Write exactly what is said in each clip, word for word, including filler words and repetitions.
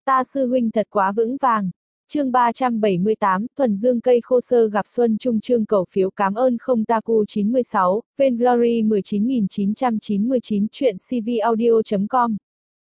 Ta sư huynh thật quá vững vàng. Chương ba trăm bảy mươi tám, thuần dương cây khô sơ gặp xuân trung chương cầu phiếu cảm ơn không Taku chín mươi sáu, Vainglory mười chín nghìn chín trăm chín mươi chín chuyện cvaudio chấm com.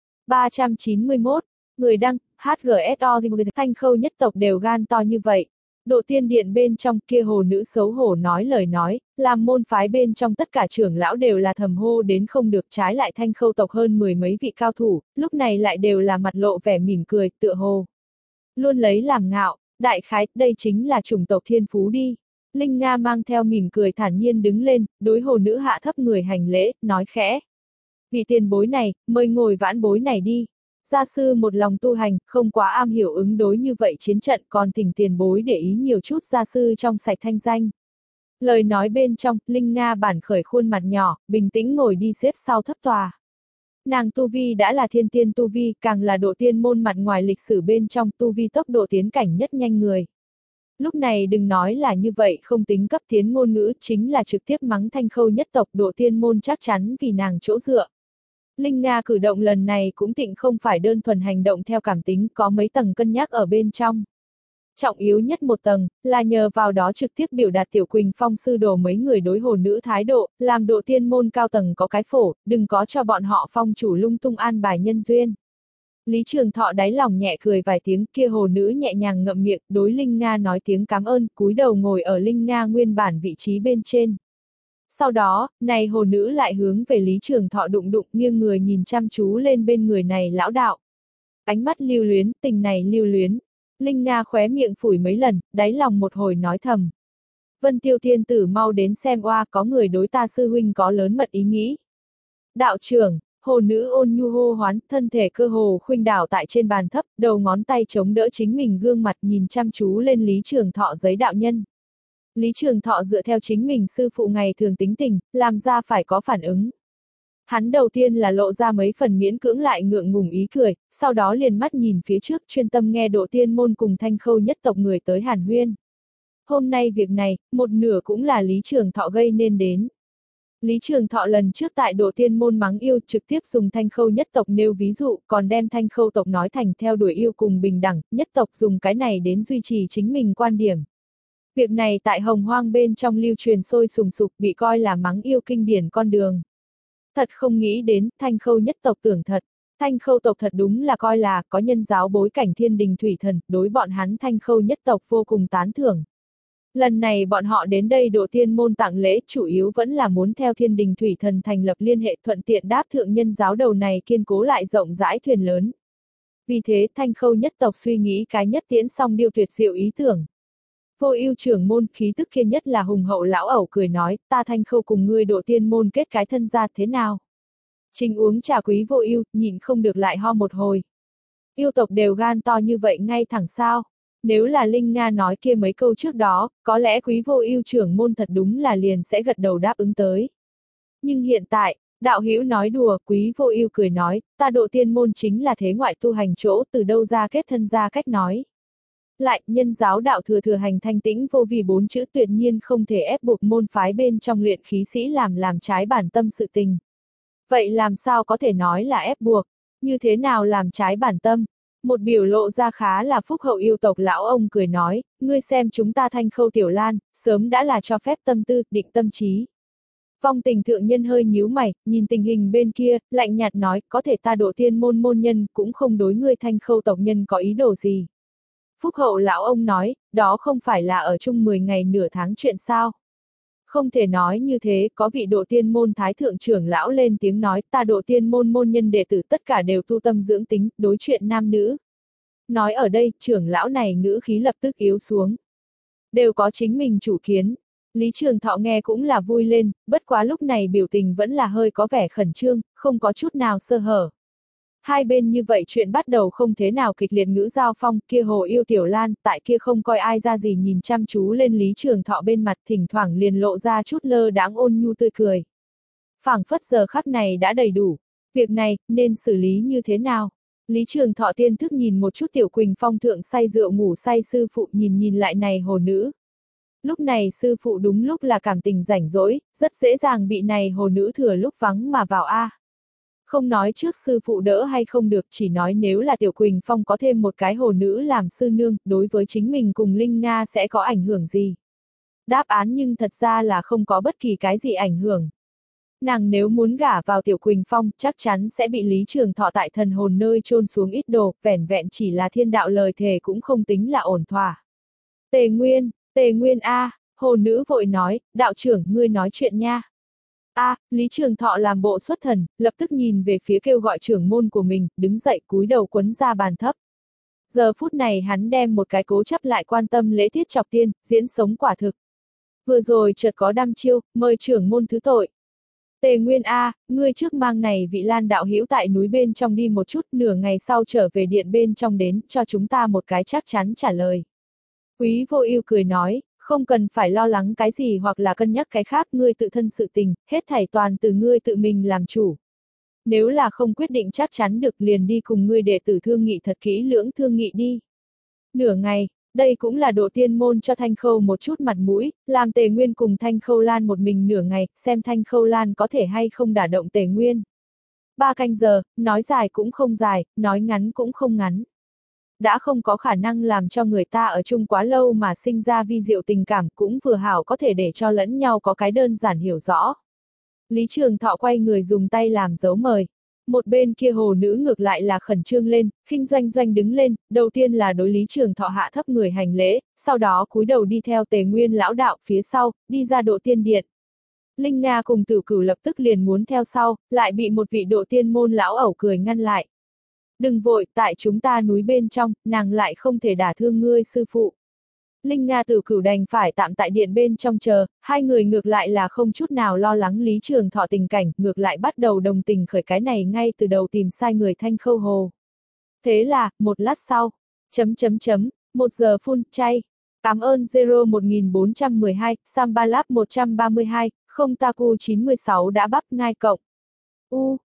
ba trăm chín mươi mốt, người đăng, hát giê ét o Thanh Khâu nhất tộc đều gan to như vậy. Độ tiên điện bên trong kia hồ nữ xấu hổ nói lời nói, làm môn phái bên trong tất cả trưởng lão đều là thầm hô đến không được, trái lại Thanh Khâu tộc hơn mười mấy vị cao thủ, lúc này lại đều là mặt lộ vẻ mỉm cười, tựa hồ luôn lấy làm ngạo, đại khái, đây chính là chủng tộc thiên phú đi. Linh Nga mang theo mỉm cười thản nhiên đứng lên, đối hồ nữ hạ thấp người hành lễ, nói khẽ. Vị tiền bối này, mời ngồi vãn bối này đi. Gia sư một lòng tu hành, không quá am hiểu ứng đối như vậy chiến trận, còn thỉnh tiền bối để ý nhiều chút gia sư trong sạch thanh danh. Lời nói bên trong, Linh Nga bản khởi khuôn mặt nhỏ, bình tĩnh ngồi đi xếp sau thấp tòa. Nàng tu vi đã là thiên tiên tu vi, càng là độ tiên môn mặt ngoài lịch sử bên trong tu vi tốc độ tiến cảnh nhất nhanh người. Lúc này đừng nói là như vậy không tính cấp tiến ngôn ngữ, chính là trực tiếp mắng Thanh Khâu nhất tộc độ tiên môn chắc chắn vì nàng chỗ dựa. Linh Nga cử động lần này cũng tịnh không phải đơn thuần hành động theo cảm tính, có mấy tầng cân nhắc ở bên trong. Trọng yếu nhất một tầng, là nhờ vào đó trực tiếp biểu đạt Tiểu Quỳnh Phong sư đồ mấy người đối hồ nữ thái độ, làm độ tiên môn cao tầng có cái phổ, đừng có cho bọn họ phong chủ lung tung an bài nhân duyên. Lý Trường Thọ đáy lòng nhẹ cười vài tiếng, kia hồ nữ nhẹ nhàng ngậm miệng, đối Linh Nga nói tiếng cảm ơn, cúi đầu ngồi ở Linh Nga nguyên bản vị trí bên trên. Sau đó, này hồ nữ lại hướng về Lý Trường Thọ đụng đụng, nghiêng người nhìn chăm chú lên bên người này lão đạo. Ánh mắt lưu luyến, tình này lưu luyến. Linh Nga khóe miệng phủi mấy lần, đáy lòng một hồi nói thầm. Vân Tiêu Thiên Tử mau đến xem oa, có người đối ta sư huynh có lớn mật ý nghĩ. Đạo trưởng, hồ nữ ôn nhu hô hoán, thân thể cơ hồ khuynh đảo tại trên bàn thấp, đầu ngón tay chống đỡ chính mình gương mặt nhìn chăm chú lên Lý Trường Thọ giấy đạo nhân. Lý Trường Thọ dựa theo chính mình sư phụ ngày thường tính tình, làm ra phải có phản ứng. Hắn đầu tiên là lộ ra mấy phần miễn cưỡng lại ngượng ngùng ý cười, sau đó liền mắt nhìn phía trước chuyên tâm nghe độ tiên môn cùng Thanh Khâu nhất tộc người tới hàn huyên. Hôm nay việc này, một nửa cũng là Lý Trường Thọ gây nên đến. Lý Trường Thọ lần trước tại độ tiên môn mắng yêu trực tiếp dùng Thanh Khâu nhất tộc nêu ví dụ, còn đem Thanh Khâu tộc nói thành theo đuổi yêu cùng bình đẳng, nhất tộc dùng cái này đến duy trì chính mình quan điểm. Việc này tại Hồng Hoang bên trong lưu truyền sôi sùng sục, bị coi là mắng yêu kinh điển con đường. Thật không nghĩ đến, Thanh Khâu nhất tộc tưởng thật. Thanh Khâu tộc thật đúng là coi là có nhân giáo bối cảnh thiên đình thủy thần, đối bọn hắn Thanh Khâu nhất tộc vô cùng tán thưởng. Lần này bọn họ đến đây độ tiên môn tặng lễ, chủ yếu vẫn là muốn theo thiên đình thủy thần thành lập liên hệ, thuận tiện đáp thượng nhân giáo đầu này kiên cố lại rộng rãi thuyền lớn. Vì thế Thanh Khâu nhất tộc suy nghĩ cái nhất tiễn xong điêu tuyệt diệu ý tưởng. Vô Ưu trưởng môn khí tức kia nhất là hùng hậu lão ẩu cười nói, ta Thanh Khâu cùng ngươi độ tiên môn kết cái thân ra thế nào? Trình uống trà quý Vô Ưu, nhịn không được lại ho một hồi. Yêu tộc đều gan to như vậy ngay thẳng sao? Nếu là Linh Nga nói kia mấy câu trước đó, có lẽ quý Vô Ưu trưởng môn thật đúng là liền sẽ gật đầu đáp ứng tới. Nhưng hiện tại, đạo hữu nói đùa, quý Vô Ưu cười nói, ta độ tiên môn chính là thế ngoại tu hành chỗ, từ đâu ra kết thân ra cách nói. Lại, nhân giáo đạo thừa thừa hành thanh tĩnh vô vì bốn chữ tuyệt nhiên không thể ép buộc môn phái bên trong luyện khí sĩ làm làm trái bản tâm sự tình. Vậy làm sao có thể nói là ép buộc? Như thế nào làm trái bản tâm? Một biểu lộ ra khá là phúc hậu yêu tộc lão ông cười nói, ngươi xem chúng ta Thanh Khâu tiểu lan, sớm đã là cho phép tâm tư, định tâm trí. Phong Tình thượng nhân hơi nhíu mày, nhìn tình hình bên kia, lạnh nhạt nói, có thể ta độ tiên môn môn nhân cũng không đối ngươi Thanh Khâu tộc nhân có ý đồ gì. Phúc hậu lão ông nói, đó không phải là ở chung mười ngày nửa tháng chuyện sao. Không thể nói như thế, có vị độ tiên môn thái thượng trưởng lão lên tiếng nói, ta độ tiên môn môn nhân đệ tử tất cả đều tu tâm dưỡng tính, đối chuyện nam nữ. Nói ở đây, trưởng lão này ngữ khí lập tức yếu xuống. Đều có chính mình chủ kiến. Lý Trường Thọ nghe cũng là vui lên, bất quá lúc này biểu tình vẫn là hơi có vẻ khẩn trương, không có chút nào sơ hở. Hai bên như vậy chuyện bắt đầu không thế nào kịch liệt ngữ giao phong, kia hồ yêu tiểu lan, tại kia không coi ai ra gì nhìn chăm chú lên Lý Trường Thọ bên mặt, thỉnh thoảng liền lộ ra chút lơ đáng ôn nhu tươi cười. Phảng phất giờ khắc này đã đầy đủ, việc này, nên xử lý như thế nào? Lý Trường Thọ tiên thức nhìn một chút Tiểu Quỳnh Phong thượng say rượu ngủ say sư phụ nhìn nhìn lại này hồ nữ. Lúc này sư phụ đúng lúc là cảm tình rảnh rỗi, rất dễ dàng bị này hồ nữ thừa lúc vắng mà vào a. Không nói trước sư phụ đỡ hay không được, chỉ nói nếu là Tiểu Quỳnh Phong có thêm một cái hồ nữ làm sư nương, đối với chính mình cùng Linh Nga sẽ có ảnh hưởng gì. Đáp án nhưng thật ra là không có bất kỳ cái gì ảnh hưởng. Nàng nếu muốn gả vào Tiểu Quỳnh Phong, chắc chắn sẽ bị Lý Trường Thọ tại thần hồn nơi chôn xuống ít đồ, vẻn vẹn chỉ là thiên đạo lời thề cũng không tính là ổn thỏa. Tề Nguyên, Tề Nguyên a, hồ nữ vội nói, đạo trưởng, ngươi nói chuyện nha. A, Lý Trường Thọ làm bộ xuất thần, lập tức nhìn về phía kêu gọi trưởng môn của mình, đứng dậy cúi đầu quấn ra bàn thấp. Giờ phút này hắn đem một cái cố chấp lại quan tâm lễ tiết chọc tiên, diễn sống quả thực. Vừa rồi chợt có đăm chiêu, mời trưởng môn thứ tội. Tề Nguyên a, ngươi trước mang này vị Lan đạo hữu tại núi bên trong đi một chút, nửa ngày sau trở về điện bên trong đến, cho chúng ta một cái chắc chắn trả lời. Quý Vô Ưu cười nói, không cần phải lo lắng cái gì hoặc là cân nhắc cái khác, ngươi tự thân sự tình, hết thảy toàn từ ngươi tự mình làm chủ. Nếu là không quyết định chắc chắn được liền đi cùng ngươi đệ tử thương nghị thật kỹ lưỡng thương nghị đi. Nửa ngày, đây cũng là Độ Tiên môn cho Thanh Khâu một chút mặt mũi, làm Tề Nguyên cùng Thanh Khâu Lan một mình nửa ngày, xem Thanh Khâu Lan có thể hay không đả động Tề Nguyên. Ba canh giờ, nói dài cũng không dài, nói ngắn cũng không ngắn. Đã không có khả năng làm cho người ta ở chung quá lâu mà sinh ra vi diệu tình cảm, cũng vừa hảo có thể để cho lẫn nhau có cái đơn giản hiểu rõ. Lý Trường Thọ quay người dùng tay làm dấu mời. Một bên kia hồ nữ ngược lại là khẩn trương lên, khinh doanh doanh đứng lên, đầu tiên là đối Lý Trường Thọ hạ thấp người hành lễ, sau đó cúi đầu đi theo Tề Nguyên lão đạo phía sau, đi ra Độ Tiên điện. Linh Nga cùng Tử Cửu lập tức liền muốn theo sau, lại bị một vị Độ Tiên môn lão ẩu cười ngăn lại. Đừng vội, tại chúng ta núi bên trong, nàng lại không thể đả thương ngươi sư phụ. Linh Nga Tử Cửu đành phải tạm tại điện bên trong chờ, hai người ngược lại là không chút nào lo lắng Lý Trường Thọ tình cảnh, ngược lại bắt đầu đồng tình khởi cái này ngay từ đầu tìm sai người Thanh Khâu Hồ. Thế là, một lát sau, chấm chấm chấm, một giờ phun, chay. Cảm ơn Zero một nghìn bốn trăm mười hai, Sambalab một trăm ba mươi hai, không Taku chín mươi sáu đã bắp ngai cộng. U.